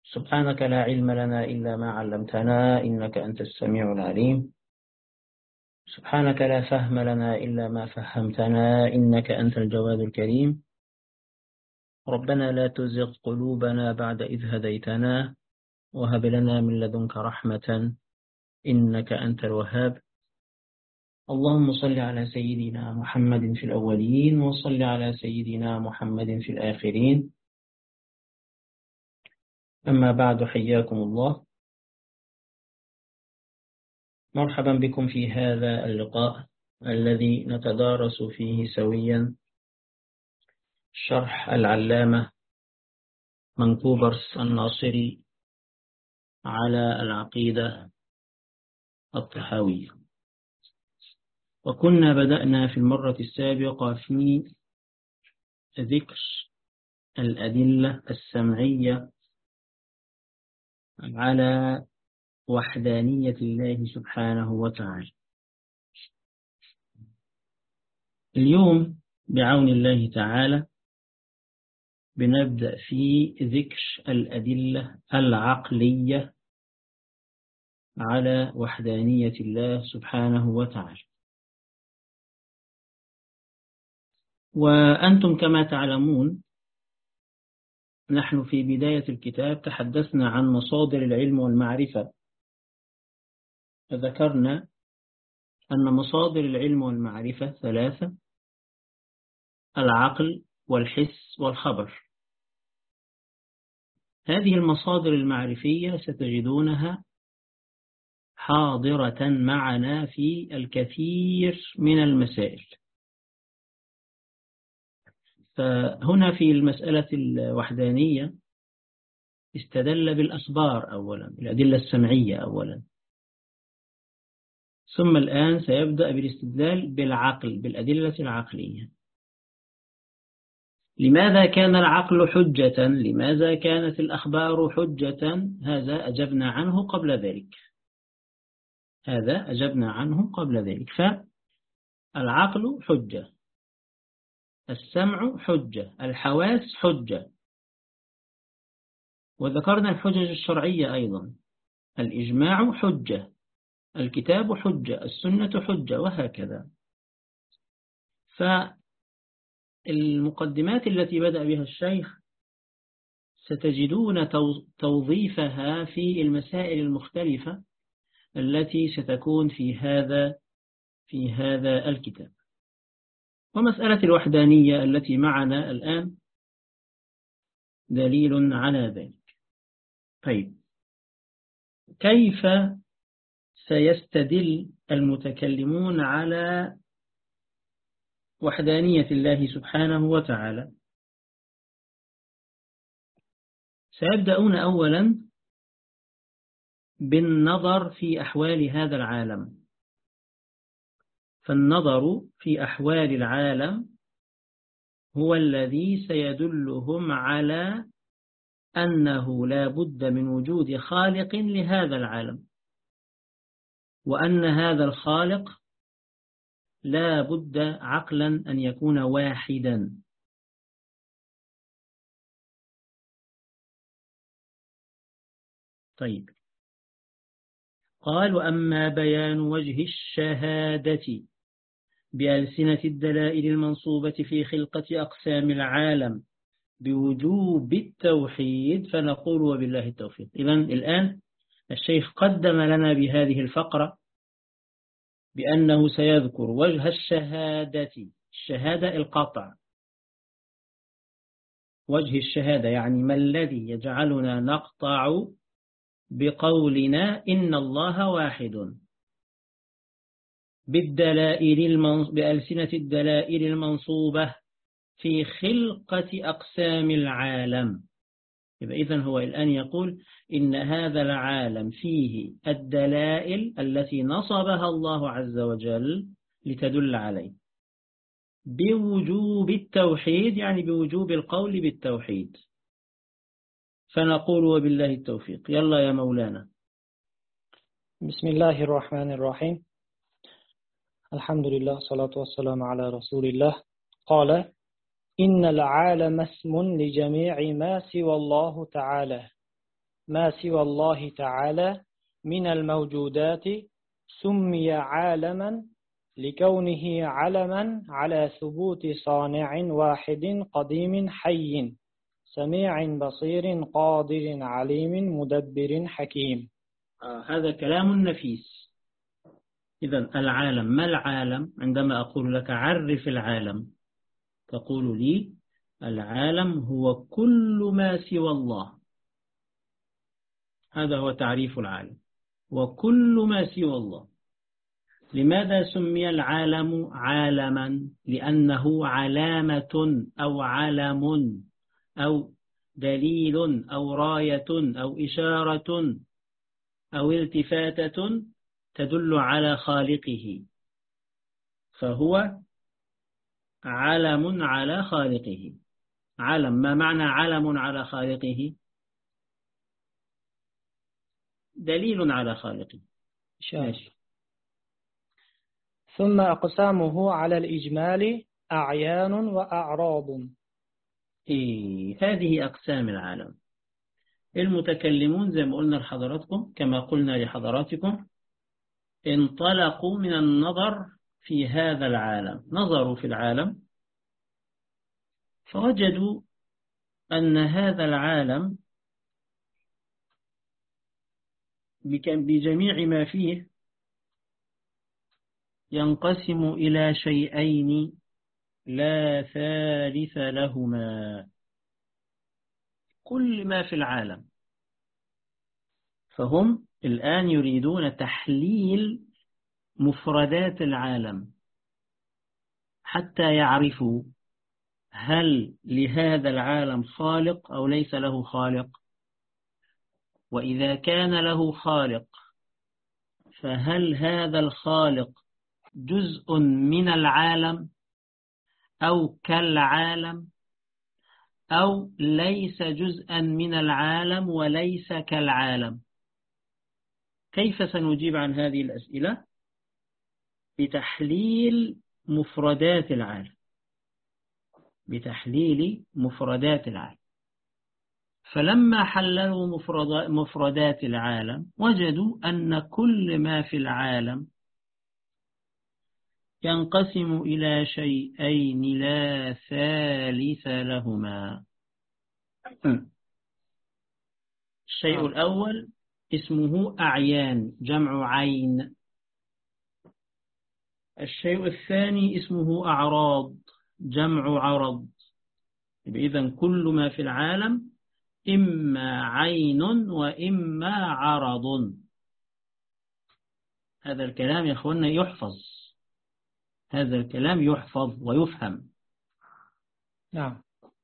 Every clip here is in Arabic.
سبحانك لا علم لنا إلا ما علمتنا إنك أنت السميع العليم. سبحانك لا فهم لنا إلا ما فهمتنا إنك أنت الجواد الكريم. ربنا لا تزغ قلوبنا بعد إذ هديتنا وهب لنا من لدنك رحمة إنك أنت الوهاب. اللهم صل على سيدنا محمد في الأولين وصل على سيدنا محمد في الآخرين. أما بعد، حياكم الله. مرحبا بكم في هذا اللقاء الذي نتدارس فيه سويا شرح العلامة منكوبرس الناصري على العقيدة الطحاوية. وكنا بدأنا في المرة السابقة في ذكر الأدلة السمعية على وحدانية الله سبحانه وتعالى. اليوم بعون الله تعالى بنبدأ في ذكر الأدلة العقلية على وحدانية الله سبحانه وتعالى. وأنتم كما تعلمون نحن في بداية الكتاب تحدثنا عن مصادر العلم والمعرفة، فذكرنا أن مصادر العلم والمعرفة ثلاثة: العقل والحس والخبر. هذه المصادر المعرفية ستجدونها حاضرة معنا في الكثير من المسائل. فهنا في المسألة الوحدانية استدل بالأخبار أولا، الأدلة السمعية أولا، ثم الآن سيبدأ بالاستدلال بالعقل، بالأدلة العقلية. لماذا كان العقل حجة؟ لماذا كانت الأخبار حجة؟ هذا أجبنا عنه قبل ذلك. فالعقل حجة، السمع حجة، الحواس حجة. وذكرنا الحجج الشرعية أيضا: الإجماع حجة، الكتاب حجة، السنة حجة، وهكذا. فالمقدمات التي بدأ بها الشيخ ستجدون توظيفها في المسائل المختلفة التي ستكون في هذا الكتاب. ومسألة الوحدانية التي معنا الآن دليل على ذلك. طيب، كيف سيستدل المتكلمون على وحدانية الله سبحانه وتعالى؟ سيبدأون أولا بالنظر في أحوال هذا العالم. فالنظر في أحوال العالم هو الذي سيدلهم على أنه لا بد من وجود خالق لهذا العالم، وأن هذا الخالق لا بد عقلا أن يكون واحدا. طيب، قال: وأما بيان وجه الشهادة بألسنة الدلائل المنصوبة في خلقة أقسام العالم بوجوب التوحيد فنقول وبالله التوفيق. إذن الآن الشيخ قدم لنا بهذه الفقرة بأنه سيذكر وجه الشهادة. الشهادة القطع، وجه الشهادة يعني ما الذي يجعلنا نقطع بقولنا إن الله واحد بألسنة الدلائل المنصوبة في خلقة أقسام العالم. إذن هو الآن يقول إن هذا العالم فيه الدلائل التي نصبها الله عز وجل لتدل عليه بوجوب التوحيد، يعني بوجوب القول بالتوحيد. فنقول وبالله التوفيق. يلا يا مولانا. بسم الله الرحمن الرحيم. الحمد لله، صلاة والسلام على رسول الله. قال: إن العالم اسم لجميع ما سوى الله تعالى، ما سوى الله تعالى من الموجودات سمي عالما لكونه علما على ثبوت صانع واحد قديم حي سميع بصير قادر عليم مدبر حكيم. هذا كلام نفيس. إذن العالم، ما العالم؟ عندما أقول لك عرف العالم تقول لي العالم هو كل ما سوى الله. هذا هو تعريف العالم، وكل ما سوى الله. لماذا سمي العالم عالما؟ لأنه علامة أو علم أو دليل أو راية أو إشارة أو التفاتة تدل على خالقه، فهو علم على خالقه. علم، ما معنى علم على خالقه؟ دليل على خالقه. ماشي. ثم أقسامه على الإجمال أعيان وأعراض. هذه أقسام العالم. المتكلمون زي ما قلنا لحضراتكم، كما قلنا لحضراتكم، انطلقوا من النظر في هذا العالم، نظروا في العالم فوجدوا أن هذا العالم بجميع ما فيه ينقسم إلى شيئين لا ثالث لهما. كل ما في العالم. فهم الآن يريدون تحليل مفردات العالم حتى يعرفوا هل لهذا العالم خالق أو ليس له خالق، وإذا كان له خالق فهل هذا الخالق جزء من العالم أو كالعالم أو ليس جزءا من العالم وليس كالعالم. كيف سنجيب عن هذه الأسئلة؟ بتحليل مفردات العالم، بتحليل مفردات العالم. فلما حللوا مفردات العالم وجدوا أن كل ما في العالم ينقسم إلى شيئين لا ثالث لهما. الشيء الأول اسمه أعيان، جمع عين. الشيء الثاني اسمه أعراض، جمع عرض. إذن كل ما في العالم إما عين وإما عرض. هذا الكلام يا أخوانا يحفظ، هذا الكلام يحفظ ويفهم. نعم.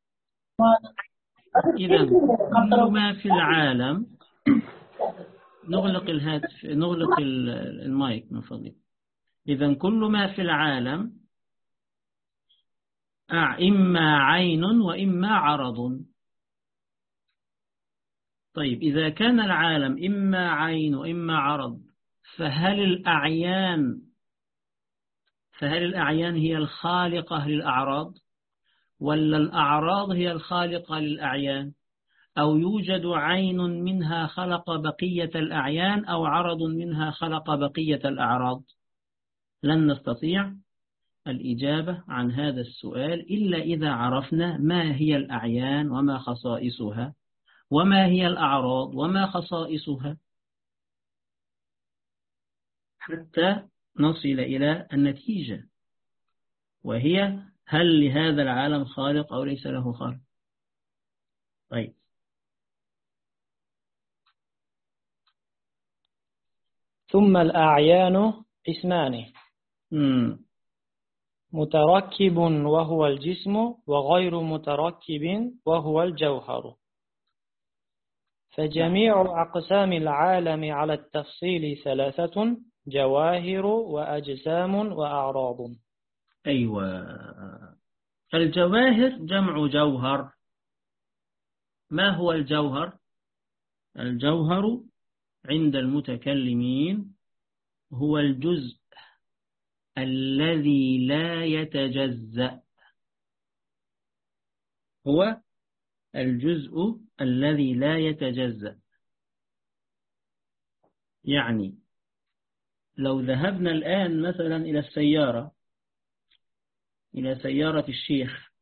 إذن كل ما في العالم، نغلق الهاتف، نغلق المايك من فضلك. إذن كل ما في العالم إما عين وإما عرض. طيب إذا كان العالم إما عين وإما عرض، فهل الأعيان هي الخالقة للأعراض، ولا الأعراض هي الخالقة للأعيان؟ أو يوجد عين منها خلق بقية الأعيان أو عرض منها خلق بقية الأعراض؟ لن نستطيع الإجابة عن هذا السؤال إلا إذا عرفنا ما هي الأعيان وما خصائصها، وما هي الأعراض وما خصائصها، حتى نصل إلى النتيجة، وهي هل لهذا العالم خالق أو ليس له خالق. طيب، ثم الأعيان اسمان: متركب وهو الجسم، وغير متركب وهو الجوهر. فجميع أقسام العالم على التفصيل ثلاثة: جواهر وأجسام وأعراض. أيوة، الجواهر جمع جوهر. ما هو الجوهر؟ الجوهر عند المتكلمين هو الجزء الذي لا يتجزأ، هو الجزء الذي لا يتجزأ. يعني لو ذهبنا الآن مثلا إلى سيارة الشيخ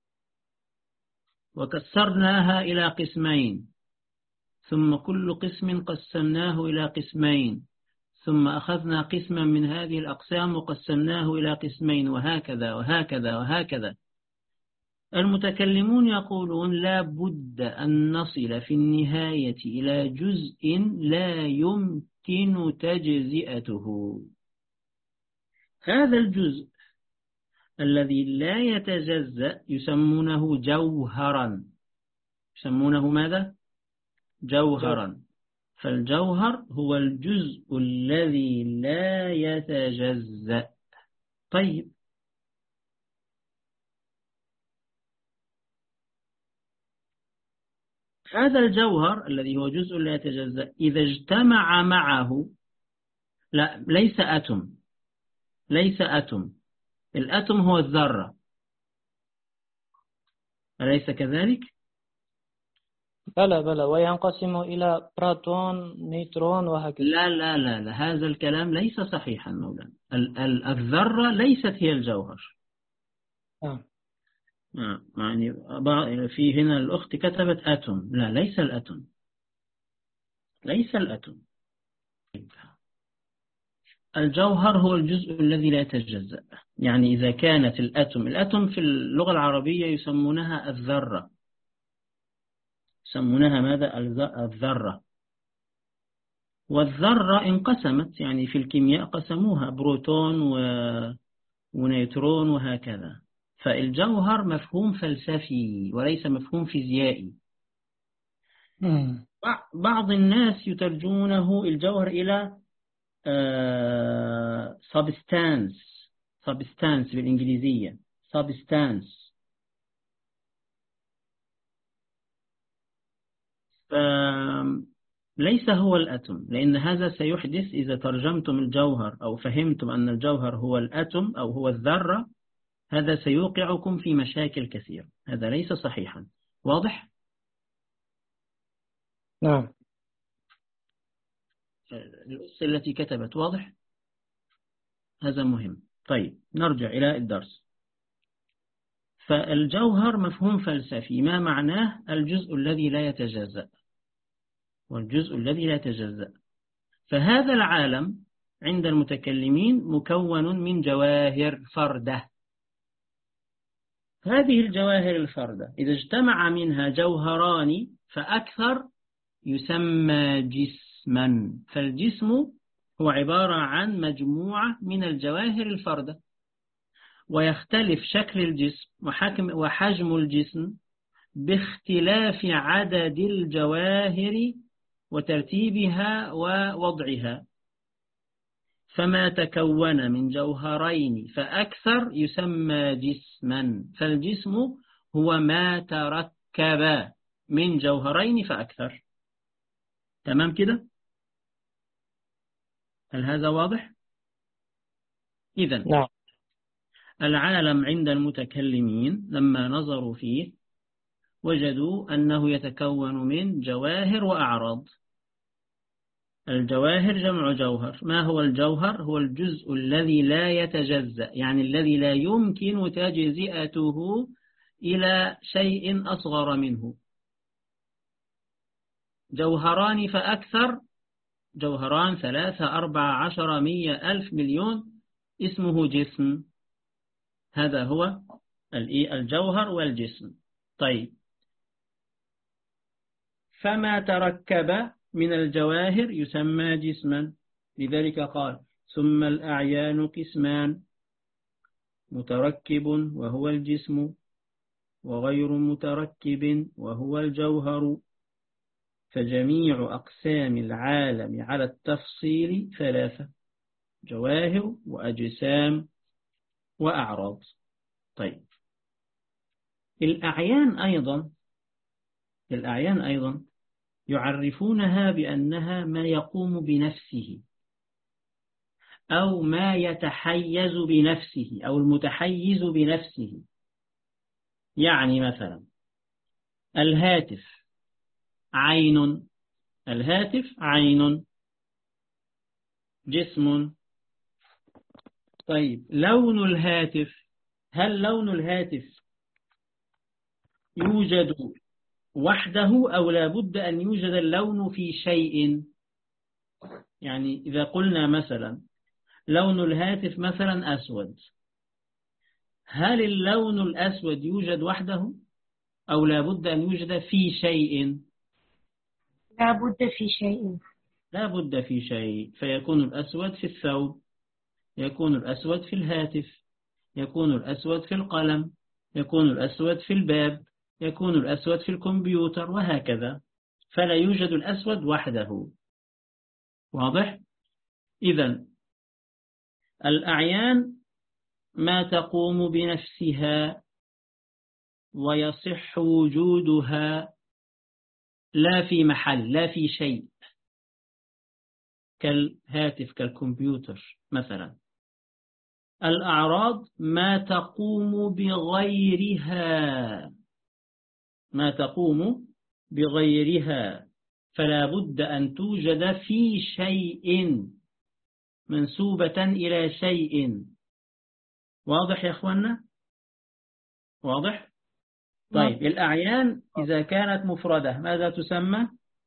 وكسرناها إلى قسمين، ثم كل قسم قسمناه إلى قسمين، ثم أخذنا قسما من هذه الأقسام وقسمناه إلى قسمين، وهكذا وهكذا وهكذا. المتكلمون يقولون لا بد أن نصل في النهاية إلى جزء لا يمكن تجزئته. هذا الجزء الذي لا يتجزأ يسمونه جوهرا. يسمونه ماذا؟ جوهرا. فالجوهر هو الجزء الذي لا يتجزأ. طيب، هذا الجوهر الذي هو جزء لا يتجزأ إذا اجتمع معه، لا ليس أتم، ليس أتم، الأتم هو الذرة، أليس كذلك؟ بلى بلى، وينقسم إلى بروتون نيوترون وهكذا. لا لا لا لا، هذا الكلام ليس صحيحا مولانا. الذرة ليست هي الجوهر. يعني في هنا الأخت كتبت أتم، لا ليس الأتم، ليس الأتم. الجوهر هو الجزء الذي لا يتجزأ. يعني إذا كانت الأتم في اللغة العربية يسمونها الذرة، يسمونها ماذا؟ الذرة. والذرة انقسمت، يعني في الكيمياء قسموها بروتون ونيوترون وهكذا. فالجوهر مفهوم فلسفي وليس مفهوم فيزيائي. بعض الناس يترجمونه الجوهر إلى substance بالإنجليزية substance. ليس هو الأتم، لأن هذا سيحدث إذا ترجمتم الجوهر أو فهمتم أن الجوهر هو الأتم أو هو الذرة، هذا سيوقعكم في مشاكل كثيرة. هذا ليس صحيحا. واضح؟ نعم. الأس التي كتبت واضح؟ هذا مهم. طيب نرجع إلى الدرس. فالجوهر مفهوم فلسفي، ما معناه؟ الجزء الذي لا يتجزأ، والجزء الذي لا يتجزأ. فهذا العالم عند المتكلمين مكون من جواهر فردة. هذه الجواهر الفردة إذا اجتمع منها جوهران فأكثر يسمى جسما. فالجسم هو عبارة عن مجموعة من الجواهر الفردة، ويختلف شكل الجسم وحجم الجسم باختلاف عدد الجواهر وترتيبها ووضعها. فما تكون من جوهرين فأكثر يسمى جسما. فالجسم هو ما تركب من جوهرين فأكثر. تمام كده؟ هل هذا واضح؟ إذن نعم. العالم عند المتكلمين لما نظروا فيه وجدوا أنه يتكون من جواهر وأعراض. الجواهر جمع جوهر. ما هو الجوهر؟ هو الجزء الذي لا يتجزأ، يعني الذي لا يمكن تجزئته إلى شيء أصغر منه. جوهران فأكثر، جوهران 3 4 10 100 1000 مليون، اسمه جسم. هذا هو الجوهر والجسم. طيب، فما تركب من الجواهر يسمى جسما. لذلك قال ثم الأعيان قسمان، متركب وهو الجسم، وغير متركب وهو الجوهر. فجميع أقسام العالم على التفصيل 3: جواهر وأجسام وأعراض. طيب، الأعيان أيضا يعرفونها بأنها ما يقوم بنفسه أو ما يتحيز بنفسه أو المتحيز بنفسه. يعني مثلا الهاتف عين، الهاتف عين. جسم. طيب لون الهاتف، هل لون الهاتف يوجد وحده أو لا بد أن يوجد اللون في شيء؟ يعني إذا قلنا مثلا لون الهاتف مثلا أسود، هل اللون الأسود يوجد وحده أو لا بد أن يوجد في شيء؟ لا بد في شيء. لا بد في شيء، فيكون الأسود في الثوب، يكون الأسود في الهاتف، يكون الأسود في القلم، يكون الأسود في الباب، يكون الأسود في الكمبيوتر، وهكذا. فلا يوجد الأسود وحده. واضح؟ إذن الأعيان ما تقوم بنفسها ويصح وجودها لا في محل، لا في شيء، كالهاتف كالكمبيوتر مثلا. الأعراض ما تقوم بغيرها، ما تقوم بغيرها، فلا بد أن توجد في شيء، منسوبة إلى شيء. واضح يا أخوانا؟ واضح؟ طيب الأعيان إذا كانت مفردة ماذا تسمى؟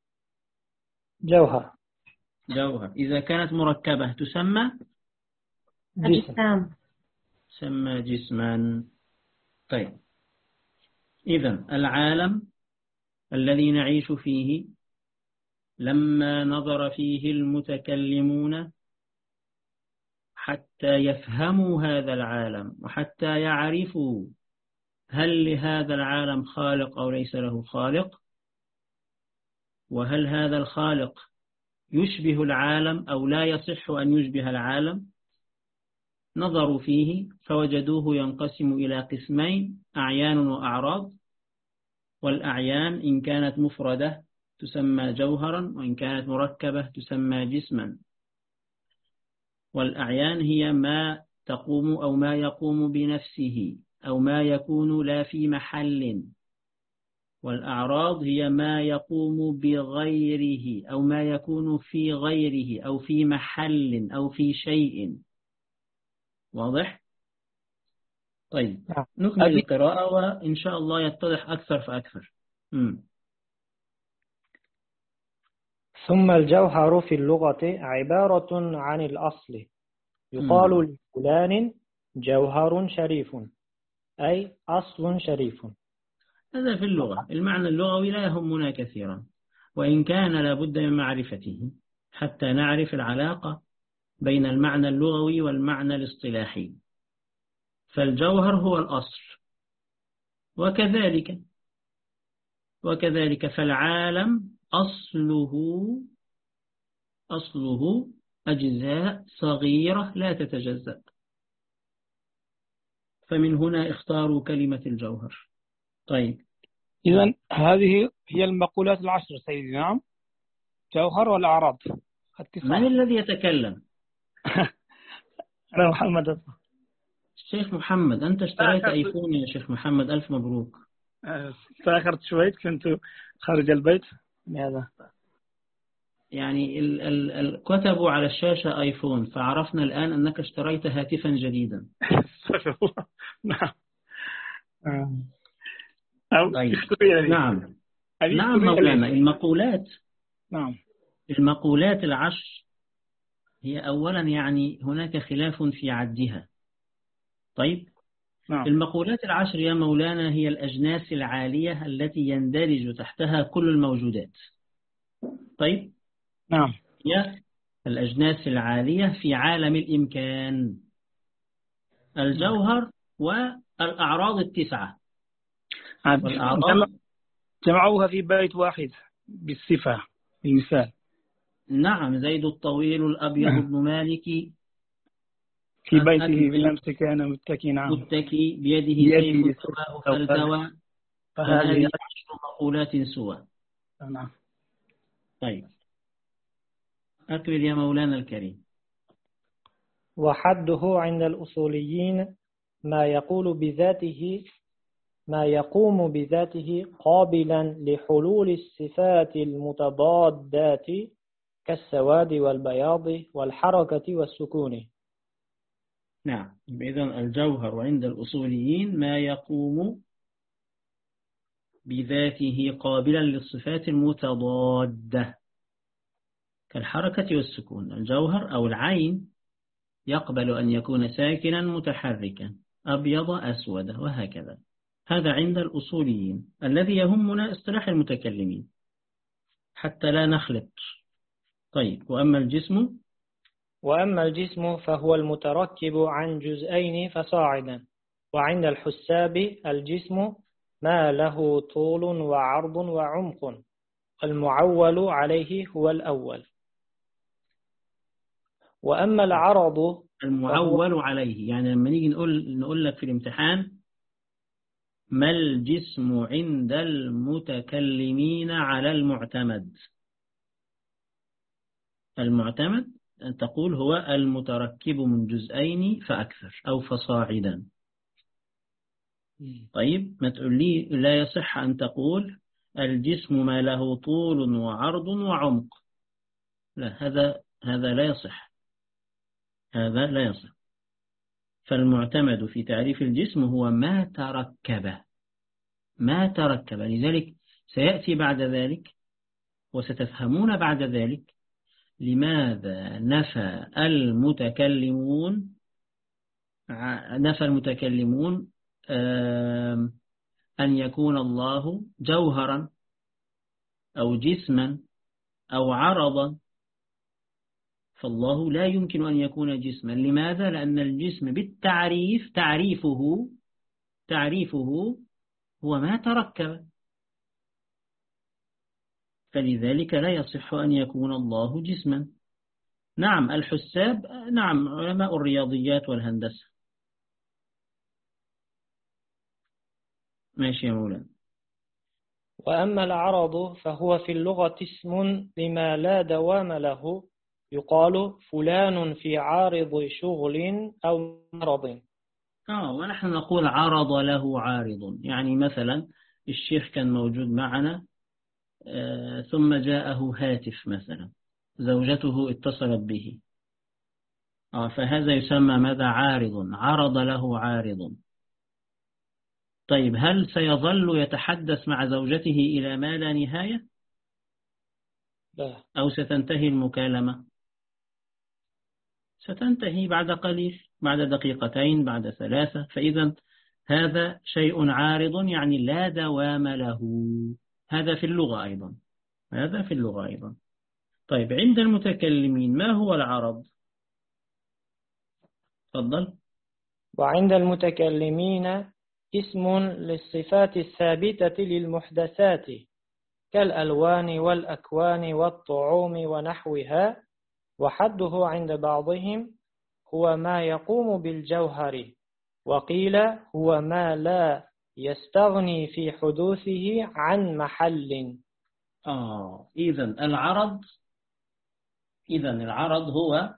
جوهر. جوهر. إذا كانت مركبة تسمى أجسام. تسمى جسما. طيب إذن العالم الذي نعيش فيه لما نظر فيه المتكلمون حتى يفهموا هذا العالم وحتى يعرفوا هل لهذا العالم خالق أو ليس له خالق، وهل هذا الخالق يشبه العالم أو لا يصح أن يشبه العالم، نظروا فيه فوجدوه ينقسم إلى قسمين: أعيان وأعراض. والأعيان إن كانت مفردة تسمى جوهرا، وإن كانت مركبة تسمى جسما. والأعيان هي ما تقوم أو ما يقوم بنفسه أو ما يكون لا في محل، والأعراض هي ما يقوم بغيره أو ما يكون في غيره أو في محل أو في شيء. واضح؟ طيب نكمل القراءة وإن شاء الله يتضح أكثر فأكثر. ثم الجوهر في اللغة عبارة عن الأصل، يقال لفلان جوهر شريف، أي أصل شريف. هذا في اللغة، المعنى اللغوي لا يهمنا كثيرا، وإن كان لابد من معرفته حتى نعرف العلاقة بين المعنى اللغوي والمعنى الاصطلاحي. فالجوهر هو الأصل، وكذلك فالعالم أصله أجزاء صغيرة لا تتجزأ، فمن هنا اختاروا كلمة الجوهر. طيب إذن هذه هي المقولات العشر سيدي. نعم، جوهر والأعراض. من الذي يتكلم؟ أنا محمد. الشيخ محمد، أنت اشتريت آيفون يا شيخ محمد، ألف مبروك. تأخرت شوية، كنت خارج البيت لهذا. يعني كتبوا على الشاشة آيفون، فعرفنا الآن أنك اشتريت هاتفا جديدا. نعم. طيب. نعم مولانا. المقولات العشر هي أولا يعني هناك خلاف في عدها. طيب نعم. المقولات العشر يا مولانا هي الأجناس العالية التي يندرج تحتها كل الموجودات. طيب نعم. هي الأجناس العالية في عالم الإمكان: الجوهر والأعراض التسعة. والأعراض جمعوها في بيت واحد بالصفة، المثال. نعم، زيد الطويل الأبيض ابن مالك في بيته بالأمس كان متكي. نعم، متكي بيده سيف سواه فالتوى، فهذه 10 مقولات سوى. نعم. طيب أكمل يا مولانا الكريم. وحده عند الأصوليين ما يقوم بذاته قابلا لحلول الصفات المتضادات كالسواد والبياض والحركة والسكون. نعم، إذن الجوهر عند الأصوليين ما يقوم بذاته قابلا للصفات المتضادة كالحركة والسكون. الجوهر أو العين يقبل أن يكون ساكنا متحركا، أبيض أسود وهكذا. هذا عند الأصوليين. الذي يهمنا اصطلاح المتكلمين حتى لا نخلط. طيب، وأما الجسم فهو المتركب عن جزئين فصاعدا. وعند الحساب الجسم ما له طول وعرض وعمق، المعول عليه هو الأول. وأما العرض المعول عليه، يعني لما نيجي نقول لك في الامتحان ما الجسم عند المتكلمين على المعتمد. المعتمد أن تقول هو المتركب من جزئين فأكثر أو فصاعدا. طيب، ما تقول لي لا يصح أن تقول الجسم ما له طول وعرض وعمق. لا، هذا لا يصح. هذا لا يصح. فالمعتمد في تعريف الجسم هو ما تركب. لذلك سيأتي بعد ذلك وستفهمون بعد ذلك لماذا نفى المتكلمون أن يكون الله جوهرا أو جسما أو عرضا. فالله لا يمكن أن يكون جسما. لماذا؟ لأن الجسم بالتعريف تعريفه هو ما تركب، فلذلك لا يصح أن يكون الله جسما. نعم، الحساب، نعم، علماء الرياضيات والهندسة. ماشي يا مولانا. وأما العرض فهو في اللغة اسم لما لا دوام له، يقال فلان في عارض شغل أو مرض. ونحن نقول عرض له عارض. يعني مثلا الشيخ كان موجود معنا ثم جاءه هاتف مثلا، زوجته اتصلت به، فهذا يسمى ماذا؟ عرض له عارض. طيب، هل سيظل يتحدث مع زوجته إلى ما لا نهاية؟ لا. أو ستنتهي المكالمة؟ ستنتهي بعد قليل، بعد دقيقتين، بعد 3. فإذا هذا شيء عارض، يعني لا دوام له. هذا في اللغة أيضا. طيب، عند المتكلمين ما هو العرض؟ تفضل. وعند المتكلمين اسم للصفات الثابتة للمحدثات كالألوان والأكوان والطعوم ونحوها. وحده عند بعضهم هو ما يقوم بالجوهر، وقيل هو ما لا يستغني في حدوثه عن محل. إذن العرض هو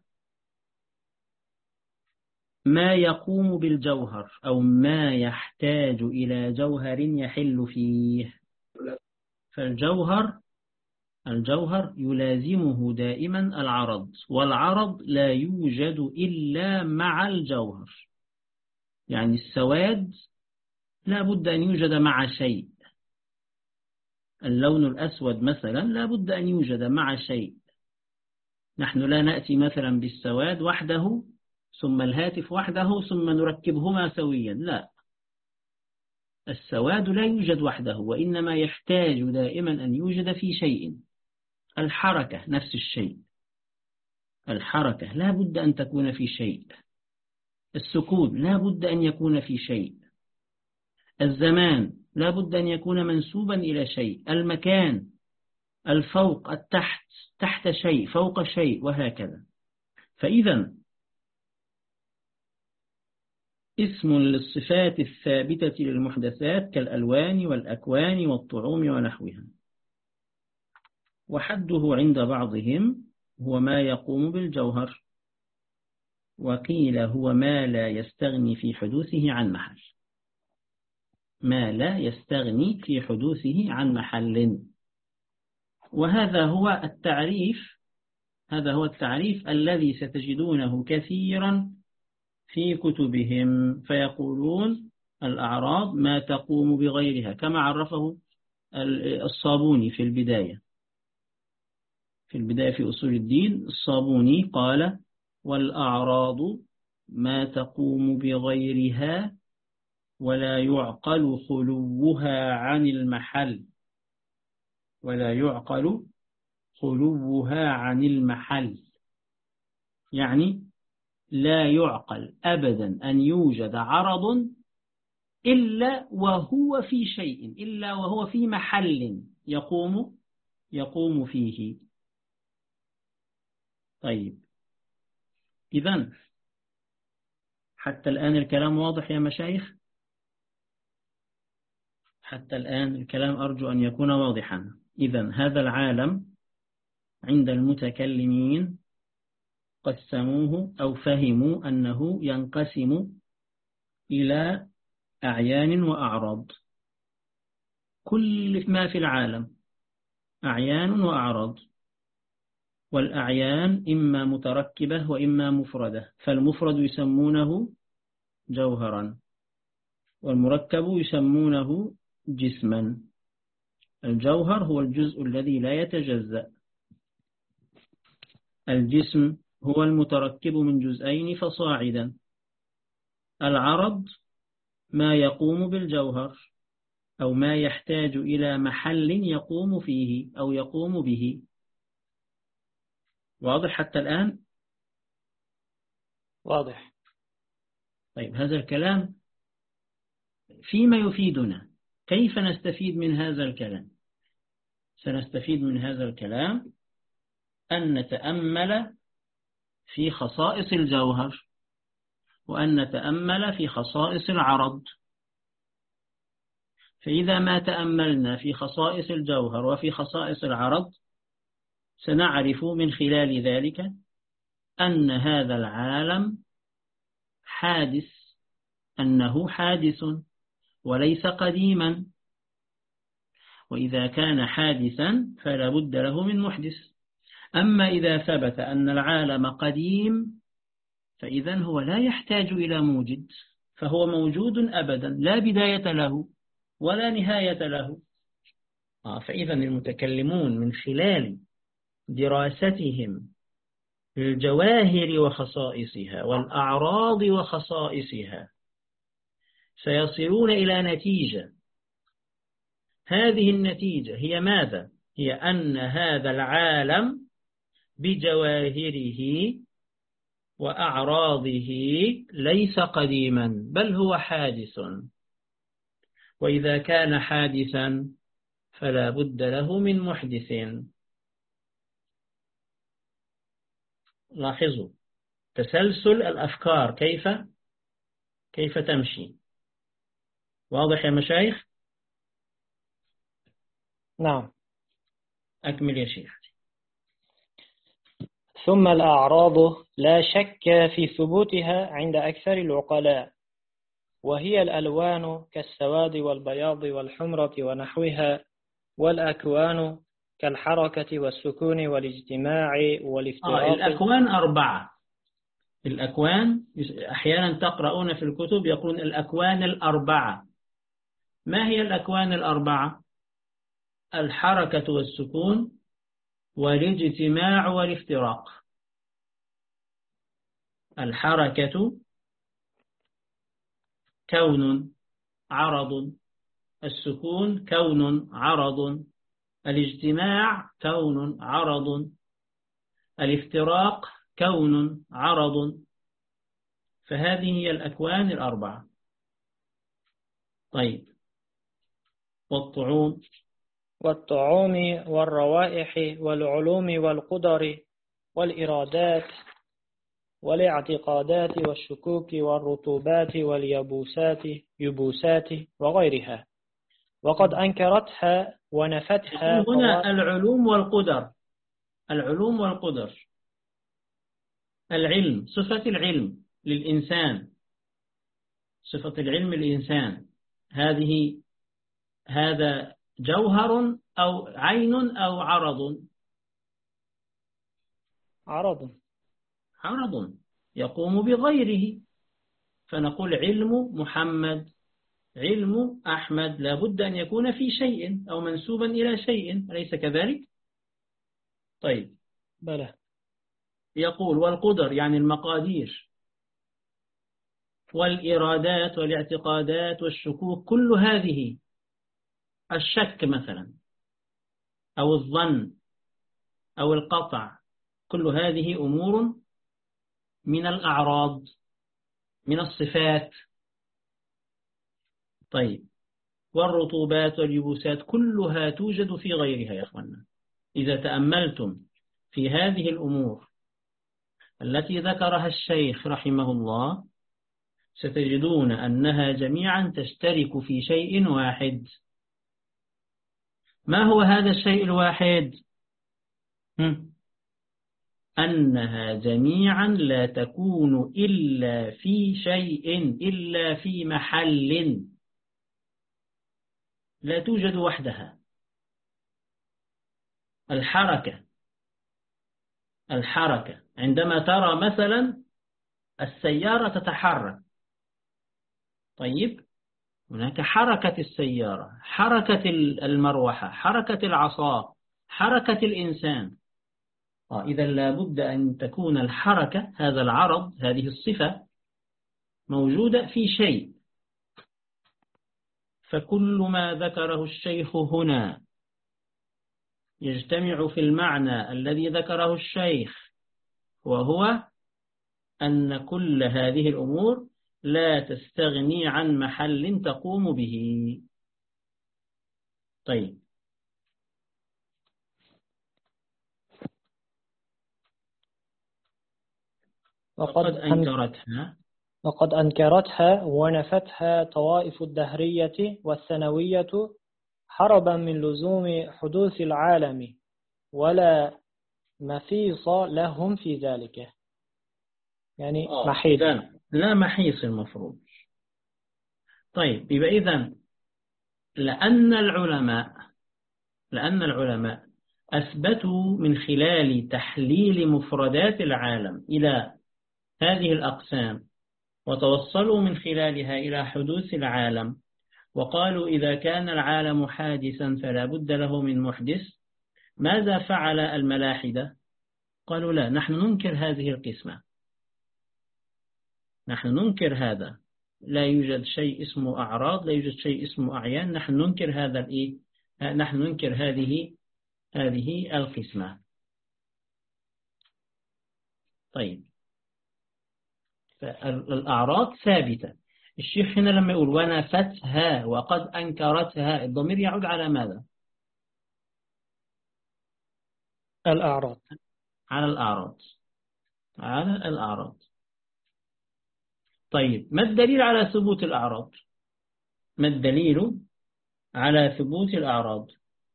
ما يقوم بالجوهر أو ما يحتاج إلى جوهر يحل فيه. فالجوهر يلازمه دائما العرض، والعرض لا يوجد إلا مع الجوهر. يعني السواد لا بد أن يوجد مع شيء. اللون الأسود مثلا لا بد أن يوجد مع شيء. نحن لا نأتي مثلا بالسواد وحده ثم الهاتف وحده ثم نركبهما سويا. لا، السواد لا يوجد وحده، وإنما يحتاج دائما أن يوجد في شيء. الحركة نفس الشيء. الحركة لا بد أن تكون في شيء. السكون لا بد أن يكون في شيء. الزمان لا بد أن يكون منسوبا إلى شيء. المكان، الفوق، التحت، تحت شيء، فوق شيء، وهكذا. فإذا اسم للصفات الثابتة للمحدثات كالألوان والأكوان والطعوم ونحوها. وحده عند بعضهم هو ما يقوم بالجوهر، وقيل هو ما لا يستغني في حدوثه عن محل. ما لا يستغني في حدوثه عن محل. وهذا هو التعريف هذا هو التعريف الذي ستجدونه كثيرا في كتبهم، فيقولون الأعراض ما تقوم بغيرها، كما عرفه الصابوني في البداية. في أصول الدين الصابوني قال: والأعراض ما تقوم بغيرها ولا يعقل خلوها عن المحل. ولا يعقل خلوها عن المحل، يعني لا يعقل أبدا أن يوجد عرض إلا وهو في شيء، إلا وهو في محل يقوم فيه. طيب، إذن حتى الآن الكلام واضح يا مشايخ؟ حتى الآن الكلام أرجو أن يكون واضحا. إذن هذا العالم عند المتكلمين قسموه أو فهموا أنه ينقسم إلى أعيان وأعراض. كل ما في العالم أعيان وأعراض، والأعيان إما متركبة وإما مفردة، فالمفرد يسمونه جوهرا، والمركب يسمونه جسما. الجوهر هو الجزء الذي لا يتجزأ، الجسم هو المتركب من جزئين فصاعدا، العرض ما يقوم بالجوهر أو ما يحتاج إلى محل يقوم فيه أو يقوم به. واضح حتى الآن؟ واضح. طيب، هذا الكلام فيما يفيدنا؟ كيف نستفيد من هذا الكلام؟ سنستفيد من هذا الكلام أن نتأمل في خصائص الجوهر، وأن نتأمل في خصائص العرض. فإذا ما تأملنا في خصائص الجوهر وفي خصائص العرض، سنعرف من خلال ذلك أن هذا العالم حادث، أنه حادث وليس قديما. وإذا كان حادثا فلا بد له من محدث. أما إذا ثبت أن العالم قديم فإذن هو لا يحتاج إلى موجد، فهو موجود أبدا، لا بداية له ولا نهاية له. فإذن المتكلمون من خلال دراستهم للجواهر وخصائصها والأعراض وخصائصها سيصلون إلى نتيجة. هذه النتيجة هي ماذا؟ هي أن هذا العالم بجواهره وأعراضه ليس قديما، بل هو حادث. وإذا كان حادثا فلا بد له من محدث. لاحظوا تسلسل الأفكار كيف تمشي. واضح يا مشايخ؟ نعم. أكمل يا شيخ. ثم الأعراض لا شك في ثبوتها عند أكثر العقلاء، وهي الألوان كالسواد والبياض والحمرة ونحوها، والأكوان كالحركة والسكون والاجتماع والافتراق. الأكوان 4. الأكوان أحيانا تقرؤون في الكتب يقولون الأكوان 4. ما هي الأكوان 4؟ الحركة والسكون والاجتماع والافتراق. الحركة كون عرض، السكون كون عرض، الاجتماع كون عرض، الافتراق كون عرض. فهذه هي الأكوان 4. طيب، والطعوم والروائح والعلوم والقدر والإرادات والاعتقادات والشكوك والرطوبات واليبوسات وغيرها، وقد أنكرتها ونفتها. هنا العلوم والقدر. العلوم والقدر، العلم، صفة العلم للإنسان، صفة العلم للإنسان، هذا جوهر أو عين أو عرض؟ عرض يقوم بغيره، فنقول علم محمد، علم أحمد، لا بد أن يكون في شيء أو منسوبا إلى شيء، أليس كذلك؟ طيب بلى. يقول والقدر يعني المقادير والإرادات والاعتقادات والشكوك، كل هذه، الشك مثلا أو الظن أو القطع، كل هذه أمور من الأعراض، من الصفات. طيب والرطوبات واليبوسات كلها توجد في غيرها يا أخوانا. إذا تأملتم في هذه الأمور التي ذكرها الشيخ رحمه الله ستجدون أنها جميعا تشترك في شيء واحد. ما هو هذا الشيء الواحد؟ أنها جميعا لا تكون إلا في شيء، إلا في محل، لا توجد وحدها. الحركة عندما ترى مثلا السيارة تتحرك، طيب هناك حركة السيارة، حركة المروحة، حركة العصا، حركة الإنسان. إذا لابد أن تكون الحركة، هذا العرض، هذه الصفة موجودة في شيء. فكل ما ذكره الشيخ هنا يجتمع في المعنى الذي ذكره الشيخ، وهو أن كل هذه الأمور لا تستغني عن محل تقوم به. طيب وقد أنكرتها ونفتها طوائف الدهرية والثانوية هربا من لزوم حدوث العالم، ولا مفيص لهم في ذلك. يعني محيص، لا محيص المفروض. طيب يبقى إذن لأن العلماء أثبتوا من خلال تحليل مفردات العالم إلى هذه الأقسام، وتوصلوا من خلالها إلى حدوث العالم، وقالوا إذا كان العالم حادثا فلا بد له من محدث. ماذا فعل الملاحدة؟ قالوا لا، نحن ننكر هذه القسمة، نحن ننكر هذا، لا يوجد شيء اسمه أعراض، لا يوجد شيء اسمه أعيان، نحن ننكر هذا نحن ننكر هذه القسمة. طيب فالأعراض ثابتة. الشيخ هنا لما يقول ونفتها وقد أنكرتها، الضمير يعود على ماذا؟ الأعراض. على الأعراض. طيب ما الدليل على ثبوت الأعراض؟ ما الدليل على ثبوت الأعراض؟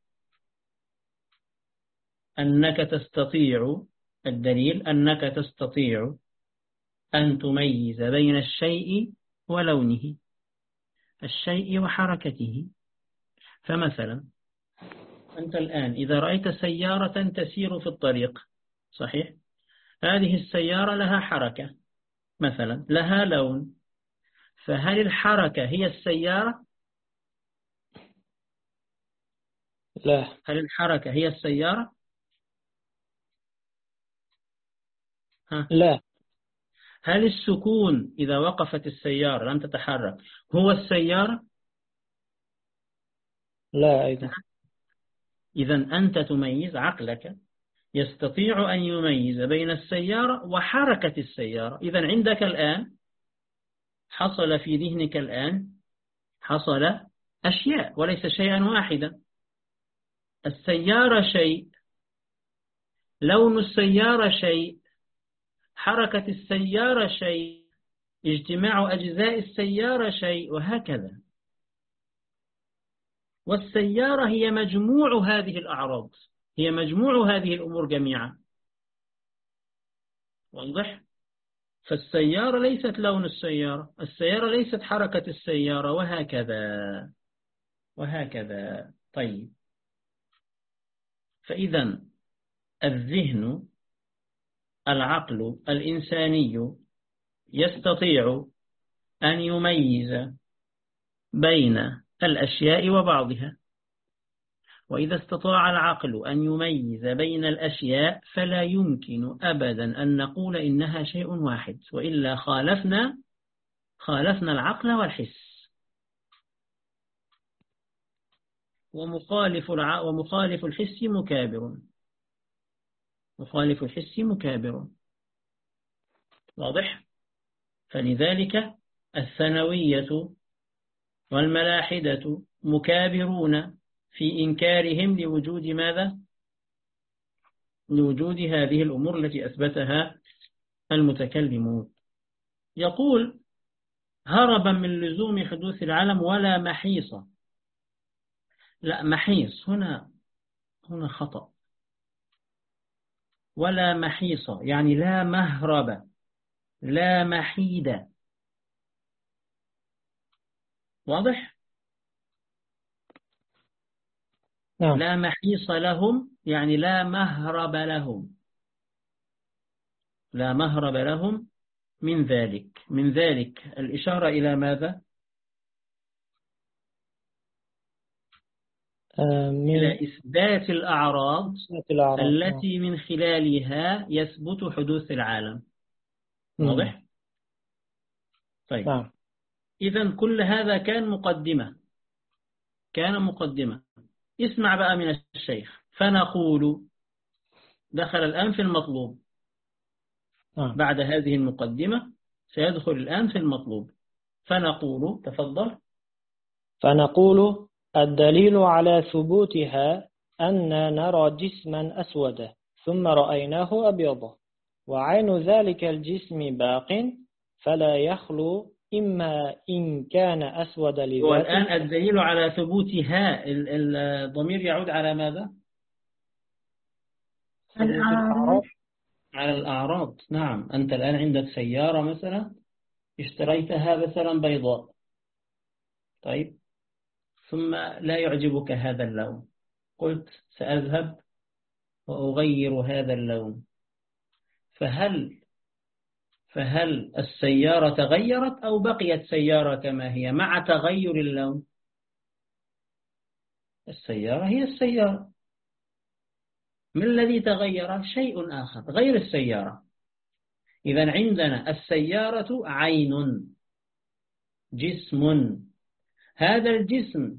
أنك تستطيع، الدليل أنك تستطيع أن تميز بين الشيء ولونه، الشيء وحركته. فمثلا أنت الآن إذا رأيت سيارة تسير في الطريق، صحيح؟ هذه السيارة لها حركة مثلا، لها لون، فهل الحركة هي السيارة؟ لا. هل الحركة هي السيارة؟ لا. هل السكون إذا وقفت السيارة لم تتحرك هو السيارة؟ لا أيضا. إذن أنت تميز، عقلك يستطيع أن يميز بين السيارة وحركة السيارة. إذن عندك الآن حصل في ذهنك الآن حصل أشياء وليس شيئا واحدا. السيارة شيء، لون السيارة شيء، حركة السيارة شيء، اجتماع أجزاء السيارة شيء، وهكذا. والسيارة هي مجموع هذه الأعراض، هي مجموع هذه الأمور جميعا. واضح؟ فالسيارة ليست لون السيارة، السيارة ليست حركة السيارة، وهكذا. طيب فإذا الذهن العقل الإنساني يستطيع أن يميز بين الأشياء وبعضها، وإذا استطاع العقل أن يميز بين الأشياء فلا يمكن أبدا أن نقول إنها شيء واحد، وإلا خالفنا العقل والحس. ومخالف الحس مكابر، مخالف الحس مكابر. واضح؟ فلذلك الثانوية والملاحدة مكابرون في إنكارهم لوجود ماذا؟ لوجود هذه الأمور التي أثبتها المتكلمون. يقول: هربا من لزوم حدوث العالم ولا محيص. لا، محيص هنا خطأ. ولا محيص يعني لا مهرب، لا محيد. واضح؟ نعم. لا محيص لهم يعني لا مهرب لهم، لا مهرب لهم من ذلك الإشارة إلى ماذا؟ إلى إثبات الأعراض التي من خلالها يثبت حدوث العالم. واضح؟ طيب. نعم. إذن كل هذا كان مقدمة. اسمع بقى من الشيخ. فنقول، دخل الآن في المطلوب. بعد هذه المقدمة سيدخل الآن في المطلوب. فنقول، تفضل. فنقول: الدليل على ثبوتها أن نرى جسما أسودا ثم رأيناه أبيضا، وعين ذلك الجسم باق فلا يخلو، إما إن كان أسود لذاته. والآن الدليل على ثبوتها، الضمير يعود على ماذا؟ على الأعراض. نعم. أنت الآن عندك سيارة مثلا، اشتريتها مثلا بيضاء، طيب، ثم لا يعجبك هذا اللون، قلت سأذهب وأغير هذا اللون. فهل السيارة تغيرت أو بقيت سيارة كما هي مع تغير اللون؟ السيارة هي السيارة. ما الذي تغير؟ شيء آخر غير السيارة. إذن عندنا السيارة عين، جسم. هذا الجسم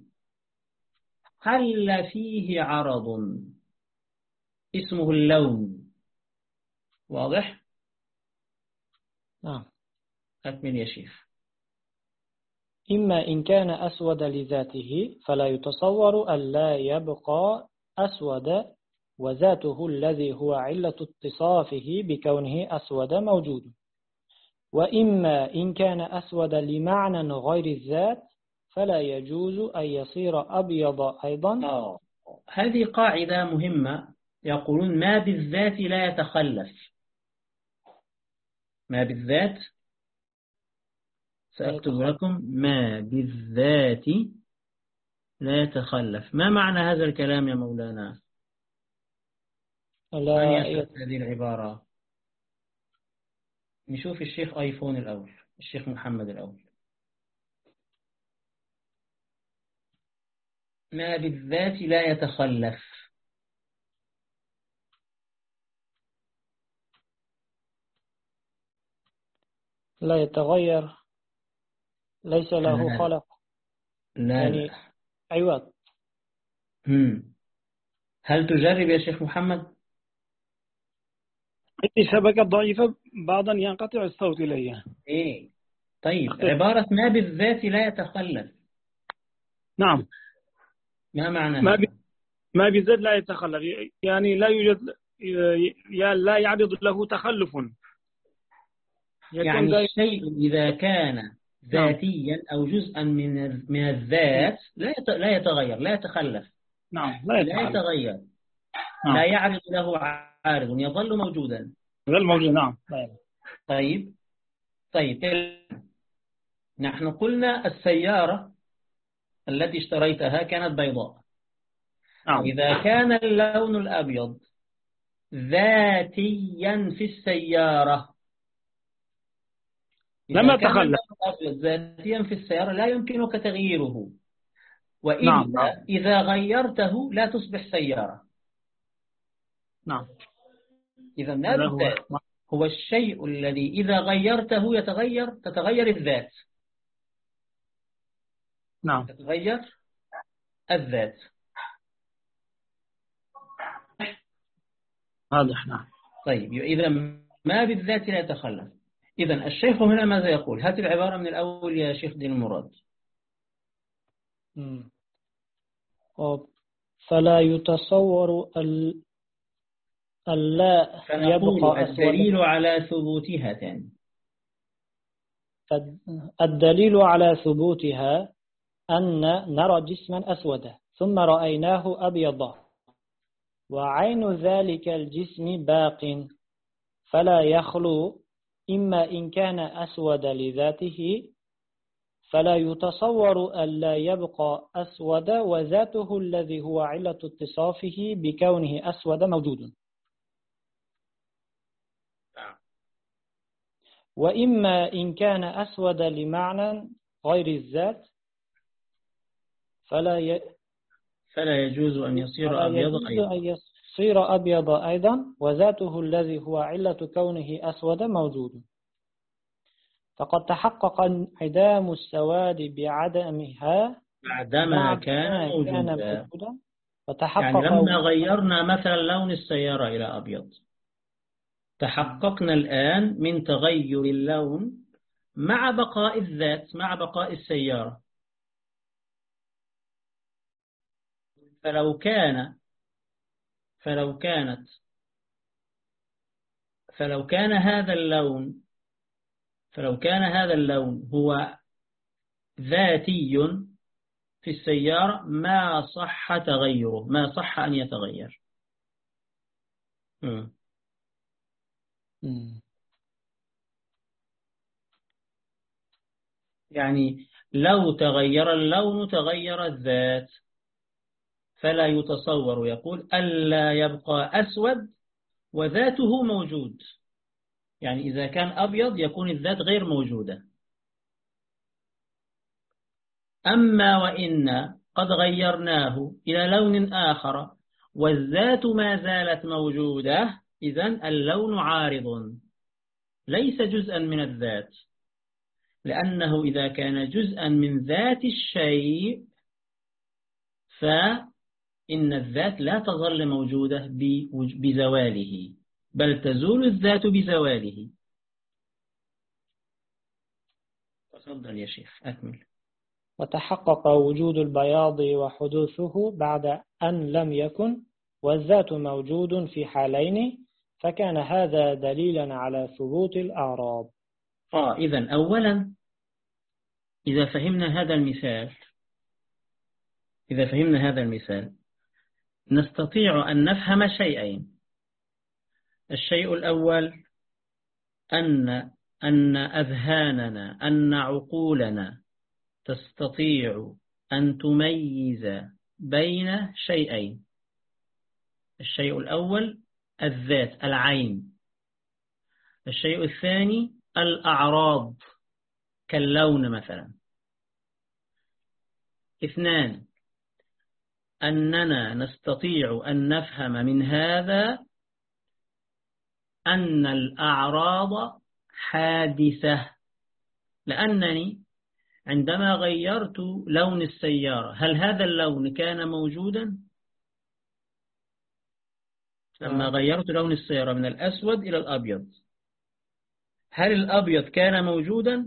حل فيه عرض اسمه اللون. واضح؟ نعم. أكمل يا شيخ. إما إن كان أسود لذاته فلا يتصور أن لا يبقى أسود، وذاته الذي هو علة اتصافه بكونه أسود موجود. وإما إن كان أسود لمعنى غير الذات فلا يجوز أن يصير أبيض أيضا. هذه قاعدة مهمة. يقولون ما بالذات لا يتخلف. ما بالذات، سأكتب لكم: ما بالذات لا يتخلف. ما معنى هذا الكلام يا مولانا؟ من يفهم هذه العبارة؟ نشوف الشيخ آيفون الأول، الشيخ محمد الأول. ما بالذات لا يتخلف. لا يتغير، ليس له خلق. لا يعني عوض. هل تجرب يا شيخ محمد؟ عندي شبكة ضعيفة، بعضا ينقطع الصوت إليها. طيب، عبارة ما بالذات لا يتخلف. نعم. ما معنى ما بالذات لا يتخلف، يعني لا يوجد، لا يعرض له تخلف. يعني الشيء إذا كان ذاتيا أو جزءا من الذات لا يتغير، لا يتخلف. نعم. لا يتغير. نعم. لا يعرض له عارض، يظل موجودا. نعم. طيب. نحن قلنا السيارة التي اشتريتها كانت بيضاء. نعم. إذا كان اللون الأبيض ذاتيا في السيارة. لم يتخلف. ذاتيا في السيارة لا يمكنك تغييره، وإلا نعم. إذا غيرته لا تصبح سيارة. نعم. إذا ما بالذات هو الشيء الذي إذا غيرته تتغير الذات. نعم. تتغير الذات. واضح. نعم. طيب إذا ما بالذات لا يتخلف. إذا الشيخ هنا ماذا يقول؟ هات العبارة من الأول يا شيخ دين المراد. فلا يتصور اللا يبقى الدليل على ثبوتها ثاني. الدليل على ثبوتها أن نرى جسما أسودا ثم رأيناه أبيضا، وعين ذلك الجسم باق، فلا يخلو، إما إن كان أسود لذاته فلا يتصور ألا يبقى أسود وذاته الذي هو علة اتصافه بكونه أسود موجود، وإما إن كان أسود لمعنى غير الذات فلا يجوز أن يصير أبيض أيضا. يصير أبيض أيضا، وذاته الذي هو علة كونه أسود موجود. فقد تحقق انعدام السواد بعدمها بعدما كان موجودا. وتحقق يعني لما غيرنا مثلا لون السيارة إلى أبيض تحققنا الآن من تغير اللون مع بقاء الذات، مع بقاء السيارة. فلو كان هذا اللون هو ذاتي في السيارة ما صح تغيره، ما صح أن يتغير. يعني لو تغير اللون تغير الذات، فلا يتصور، يقول ألا يبقى أسود وذاته موجود. يعني إذا كان أبيض يكون الذات غير موجودة. أما وإن قد غيرناه إلى لون آخر والذات ما زالت موجودة، إذن اللون عارض ليس جزءا من الذات، لأنه إذا كان جزءا من ذات الشيء فإن الذات لا تظل موجودة بزواله، بل تزول الذات بزواله. تفضل يا شيخ أكمل. وتحقق وجود البياض وحدوثه بعد أن لم يكن، والذات موجود في حالين، فكان هذا دليلا على ثبوت الأعراض. إذن أولا إذا فهمنا هذا المثال نستطيع أن نفهم شيئين. الشيء الأول أن أذهاننا، أن عقولنا تستطيع أن تميز بين شيئين. الشيء الأول الذات، العين. الشيء الثاني الأعراض كاللون مثلا. اثنان، أننا نستطيع أن نفهم من هذا أن الأعراض حادثة، لأنني عندما غيرت لون السيارة هل هذا اللون كان موجودا؟ لما غيرت لون السيارة من الأسود إلى الأبيض هل الأبيض كان موجودا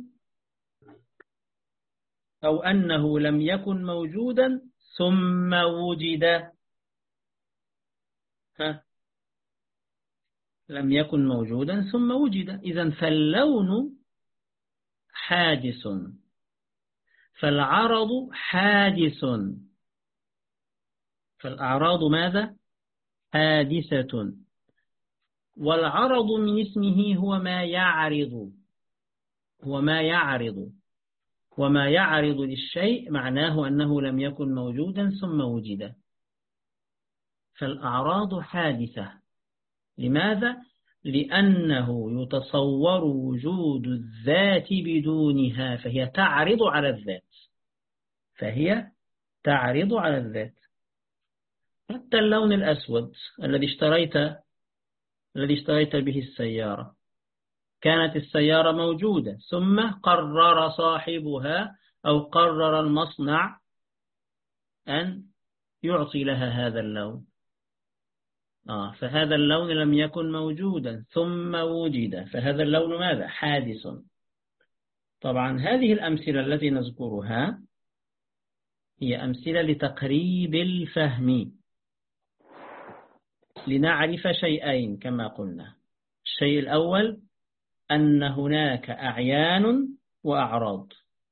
أو أنه لم يكن موجودا ثم وجد؟ لم يكن موجودا ثم وجد. إذن فاللون حادث، فالعرض حادث، فالأعراض ماذا؟ حادثة. والعرض من اسمه هو ما يعرض، وما يعرض للشيء معناه أنه لم يكن موجودا ثم وجد. فالأعراض حادثة، لماذا؟ لأنه يتصور وجود الذات بدونها، فهي تعرض على الذات، فهي تعرض على الذات. حتى اللون الأسود الذي اشتريت به السيارة، كانت السيارة موجودة ثم قرر صاحبها أو قرر المصنع أن يعطي لها هذا اللون. فهذا اللون لم يكن موجودا ثم وجد، فهذا اللون ماذا؟ حادث. طبعا هذه الأمثلة التي نذكرها هي أمثلة لتقريب الفهم، لنعرف شيئين كما قلنا. الشيء الأول أن هناك أعيان وأعراض،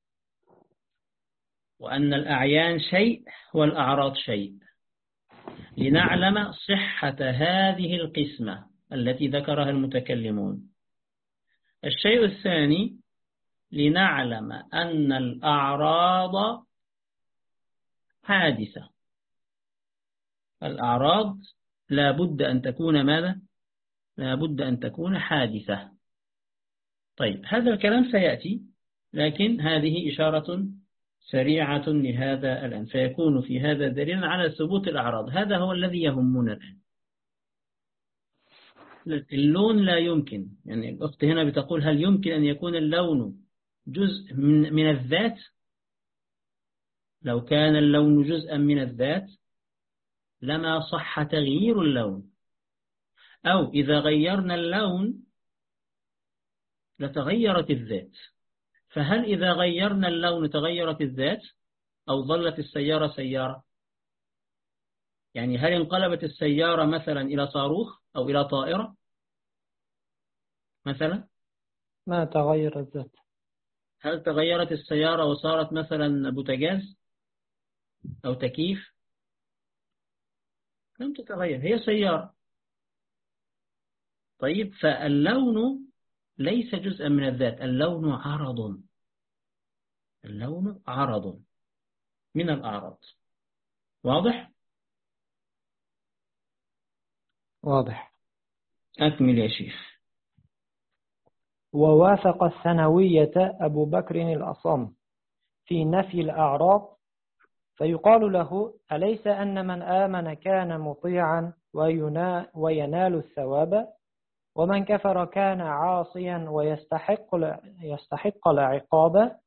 وأن الأعيان شيء والأعراض شيء، لنعلم صحة هذه القسمة التي ذكرها المتكلمون. الشيء الثاني لنعلم أن الأعراض حادثة. الأعراض لا بد أن تكون ماذا؟ لا بد أن تكون حادثة. طيب هذا الكلام سيأتي، لكن هذه إشارة سريعة لهذا الآن، فيكون في هذا دليل على ثبوت الأعراض. هذا هو الذي يهمنا الآن. اللون لا يمكن، يعني الأخت هنا بتقول هل يمكن أن يكون اللون جزء من الذات؟ لو كان اللون جزءا من الذات لما صح تغيير اللون، أو إذا غيرنا اللون لتغيرت الذات. فهل إذا غيرنا اللون تغيرت الذات أو ظلت السيارة سيارة؟ يعني هل انقلبت السيارة مثلا إلى صاروخ أو إلى طائرة مثلا؟ ما تغير الذات. هل تغيرت السيارة وصارت مثلا بوتاجاز أو تكييف؟ لم تتغير، هي سيارة. طيب فاللون ليس جزءا من الذات، اللون عرض، اللون عرض من الأعراض. واضح؟ واضح. أكمل يا شيخ. ووافق الثانوية أبو بكر الأصم في نفي الأعراض، فيقال له أليس أن من آمن كان مطيعا وينال الثواب، ومن كفر كان عاصيا ويستحق العقاب،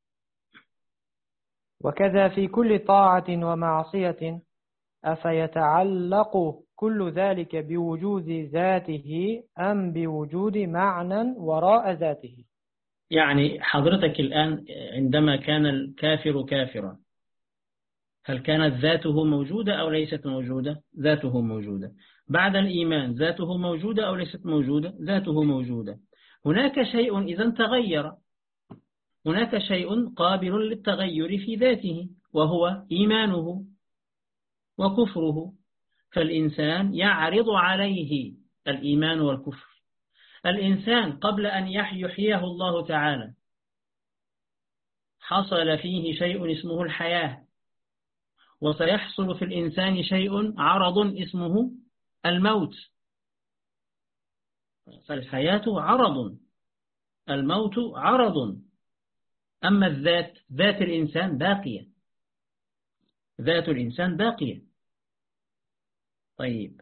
وكذا في كل طاعة ومعصية، أفيتعلق كل ذلك بوجود ذاته أم بوجود معنى وراء ذاته؟ يعني حضرتك الآن عندما كان الكافر كافرا، هل كانت ذاته موجودة أو ليست موجودة؟ ذاته موجودة. بعد الإيمان ذاته موجودة أو ليست موجودة؟ ذاته موجودة. هناك شيء إذا تغير، هناك شيء قابل للتغير في ذاته وهو إيمانه وكفره، فالإنسان يعرض عليه الإيمان والكفر. الإنسان قبل أن يحييه الله تعالى حصل فيه شيء اسمه الحياة، وسيحصل في الإنسان شيء عرض اسمه الموت. فالحياة عرض، الموت عرض. أما الذات، ذات الإنسان باقية، ذات الإنسان باقية. طيب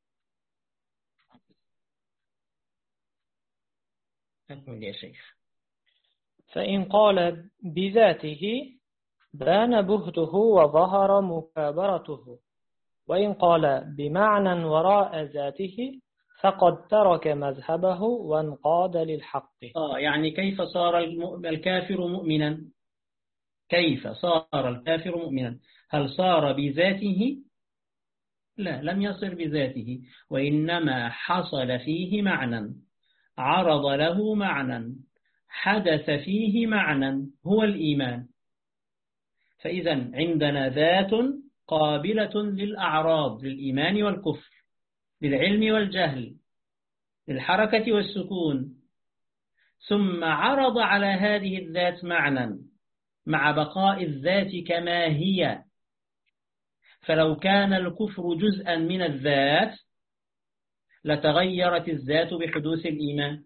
أكمل يا شيخ. فإن قال بذاته بان بهته وظهر مكابرته، وإن قال بمعنى وراء ذاته فقد ترك مذهبه وانقاد للحق. يعني كيف صار الكافر مؤمنا؟ كيف صار الكافر مؤمنا؟ هل صار بذاته؟ لا، لم يصر بذاته، وإنما حصل فيه معنى، عرض له معنى، حدث فيه معنى، هو الإيمان. فإذا عندنا ذات قابلة للأعراض، للإيمان والكفر، للعلم والجهل، للحركة والسكون، ثم عرض على هذه الذات معنى مع بقاء الذات كما هي. فلو كان الكفر جزءا من الذات لتغيرت الذات بحدوث الإيمان،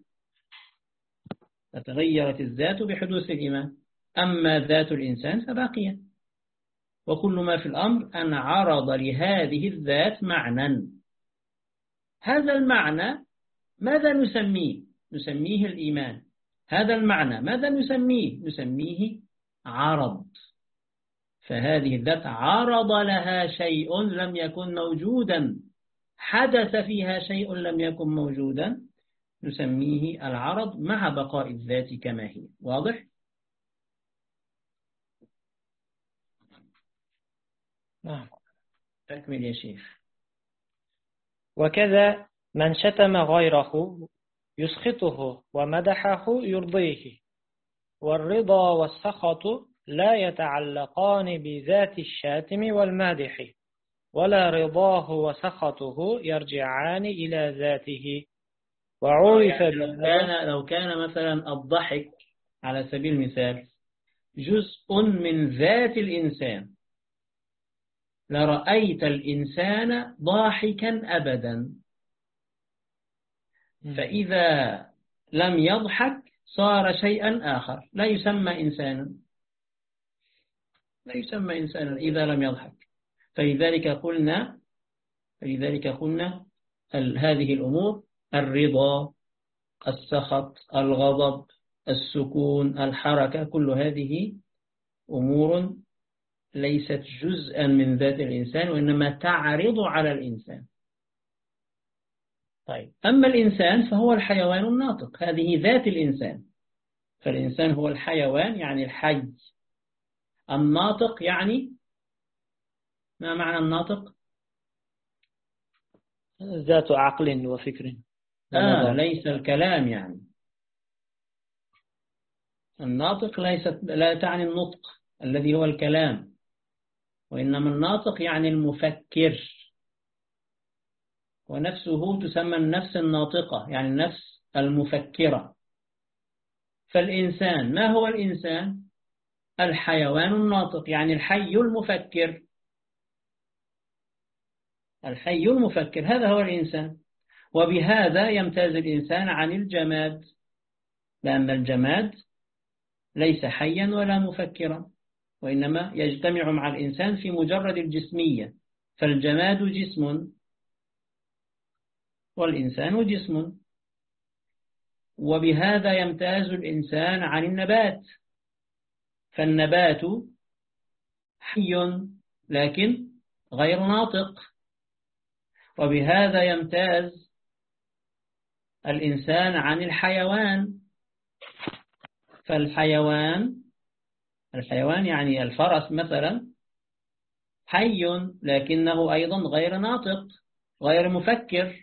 لتغيرت الذات بحدوث الإيمان. أما ذات الإنسان فباقية، وكل ما في الأمر أن عرض لهذه الذات معنى. هذا المعنى ماذا نسميه؟ نسميه الإيمان. هذا المعنى ماذا نسميه؟ نسميه عرض. فهذه الذات عرض لها شيء لم يكن موجودا، حدث فيها شيء لم يكن موجودا، نسميه العرض مع بقاء الذات كما هي. واضح؟ نعم. أكمل يا شيخ. وكذا من شتم غيره يسخطه ومدحه يرضيه، والرضا والسخط لا يتعلقان بذات الشاتم والمادح، ولا رضاه وسخطه يرجعان إلى ذاته. وعرف لو كان مثلا الضحك على سبيل المثال جزء من ذات الإنسان، لرأيت الإنسان ضاحكا أبدا، فإذا لم يضحك صار شيئا آخر، لا يسمى إنسانا، لا يسمى إنسانا إذا لم يضحك. فلذلك قلنا هذه الأمور: الرضا، السخط، الغضب، السكون، الحركة، كل هذه أمور ليست جزءا من ذات الإنسان، وإنما تعرض على الإنسان. طيب، أما الإنسان فهو الحيوان الناطق، هذه ذات الإنسان. فالإنسان هو الحيوان يعني الحي. الناطق يعني ما معنى الناطق؟ ذات عقل وفكر. ليس الكلام يعني. الناطق لا تعني النطق الذي هو الكلام، وإنما الناطق يعني المفكر، ونفسه تسمى النفس الناطقة، يعني النفس المفكرة. فالإنسان ما هو الإنسان؟ الحيوان الناطق، يعني الحي المفكر. الحي المفكر هذا هو الإنسان. وبهذا يمتاز الإنسان عن الجماد، لأن الجماد ليس حيا ولا مفكرا، وإنما يجتمع مع الإنسان في مجرد الجسمية. فالجماد جسم والإنسان جسم. وبهذا يمتاز الإنسان عن النبات، فالنبات حي لكن غير ناطق. وبهذا يمتاز الإنسان عن الحيوان، فالحيوان يعني الفرس مثلا حي لكنه أيضا غير ناطق، غير مفكر.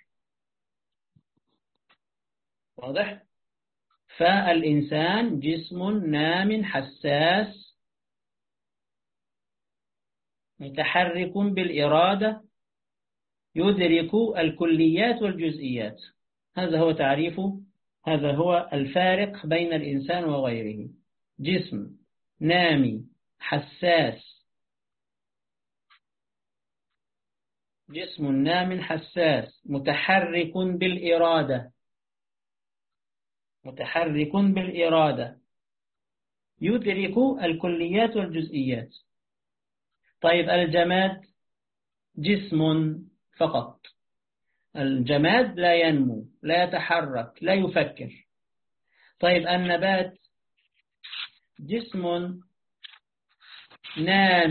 واضح؟ فالإنسان جسم نام حساس متحرك بالإرادة، يدرك الكليات والجزئيات. هذا هو تعريفه، هذا هو الفارق بين الإنسان وغيره: جسم نامي حساس، جسم نام حساس متحرك بالإرادة، متحرك بالإرادة، يدرك الكليات والجزئيات. طيب، الجماد جسم فقط، الجماد لا ينمو، لا يتحرك، لا يفكر. طيب، النبات جسم نام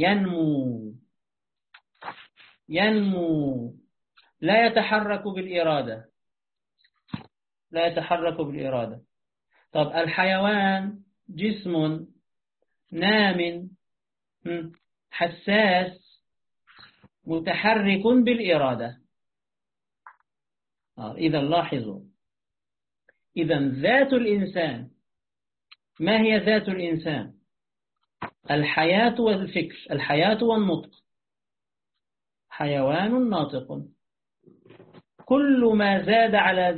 ينمو لا يتحرك بالإرادة، لا يتحرك بالإرادة. طب الحيوان جسم نام حساس متحرك بالإرادة. إذا لاحظوا، إذا ذات الإنسان، ما هي ذات الإنسان؟ الحياة والفكر، الحياة والنطق. حيوان ناطق. كل ما زاد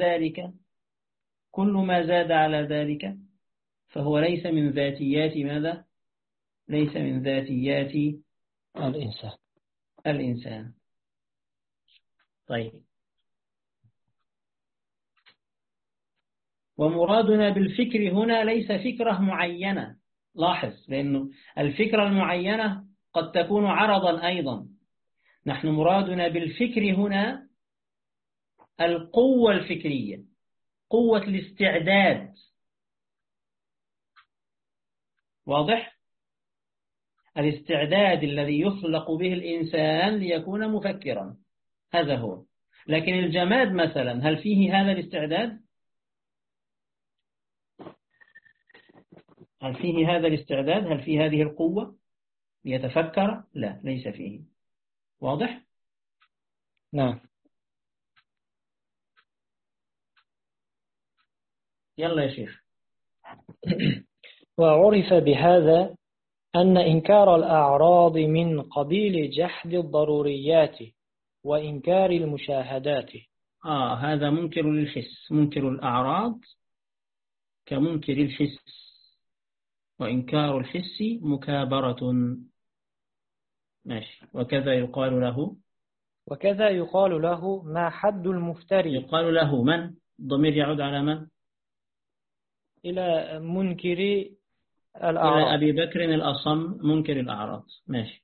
على ذلك فهو ليس من ذاتيات ماذا؟ ليس من ذاتيات الإنسان. طيب، ومرادنا بالفكر هنا ليس فكرة معينة. لاحظ، لأنه الفكرة المعينة قد تكون عرضا أيضا. نحن مرادنا بالفكر هنا القوة الفكرية، قوة الاستعداد. واضح؟ الاستعداد الذي يخلق به الإنسان ليكون مفكرا، هذا هو. لكن الجماد مثلا هل فيه هذا الاستعداد؟ هل فيه هذا الاستعداد؟ هل فيه هذه القوة ليتفكر؟ لا، ليس فيه. واضح؟ نعم. يلا يا شيخ. وعرف بهذا أن إنكار الأعراض من قبيل جحد الضروريات وإنكار المشاهدات. هذا منكر للحس، منكر الأعراض كمنكر الحس، وإنكار الحس مكابرة. ماشي. وكذا يقال له ما حد المفتري. يقال له من؟ الضمير يعود على من؟ إلى منكر الأعراض، إلى أبي بكر الأصم منكر الأعراض. ماشي.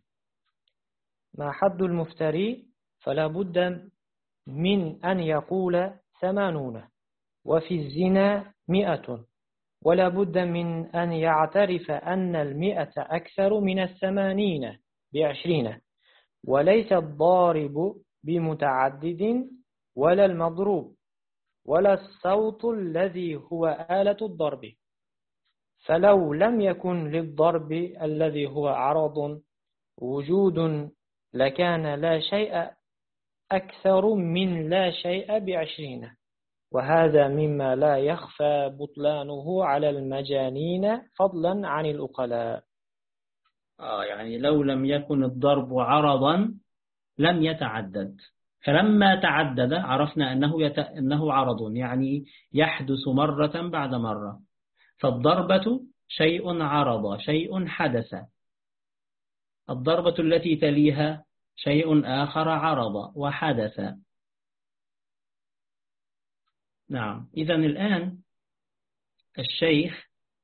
ما حد المفتري، فلا بد من أن يقول 80، وفي الزنا 100، ولا بد من أن يعترف أن 100 أكثر من 80 ب20، وليس الضارب بمتعدد ولا المضروب ولا الصوت الذي هو آلة الضرب. فلو لم يكن للضرب الذي هو عرض وجود لكان لا شيء أكثر من لا شيء ب20، وهذا مما لا يخفى بطلانه على المجانين فضلا عن الأقلاء. يعني لو لم يكن الضرب عرضا لم يتعدد، فلما تعدد عرفنا أنه عرض، يعني يحدث مرة بعد مرة. فالضربة شيء عرض، شيء حدث. الضربة التي تليها شيء آخر عرض وحدث. نعم. إذن الآن الشيخ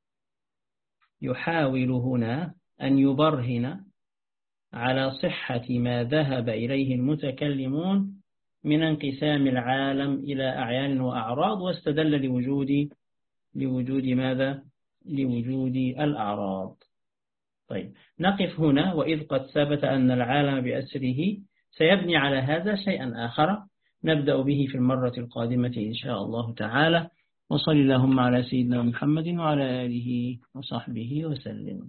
يحاول هنا أن يبرهن على صحة ما ذهب إليه المتكلمون من انقسام العالم إلى أعيان وأعراض، واستدل لوجود ماذا؟ لوجود الأعراض. طيب، نقف هنا. وإذ قد ثبت أن العالم بأسره، سيبني على هذا شيئا آخر نبدأ به في المرة القادمة إن شاء الله تعالى. وصل اللهم على سيدنا محمد وعلى آله وصحبه وسلم.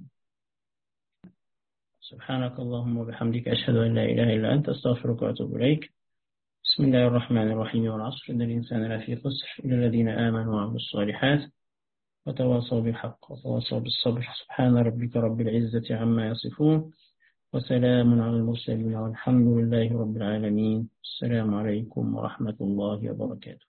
سبحانك اللهم وبحمدك، أشهد أن لا إله إلا أنت، أستغفرك وأتوب إليك. بسم الله الرحمن الرحيم. والعصر إن الإنسان لفي خسر إلا الذين آمنوا وعملوا الصالحات وتواصوا بالحق وتواصوا بالصبر. سبحان ربك رب العزة عما يصفون، وسلام على المرسلين، والحمد لله رب العالمين. السلام عليكم ورحمة الله وبركاته.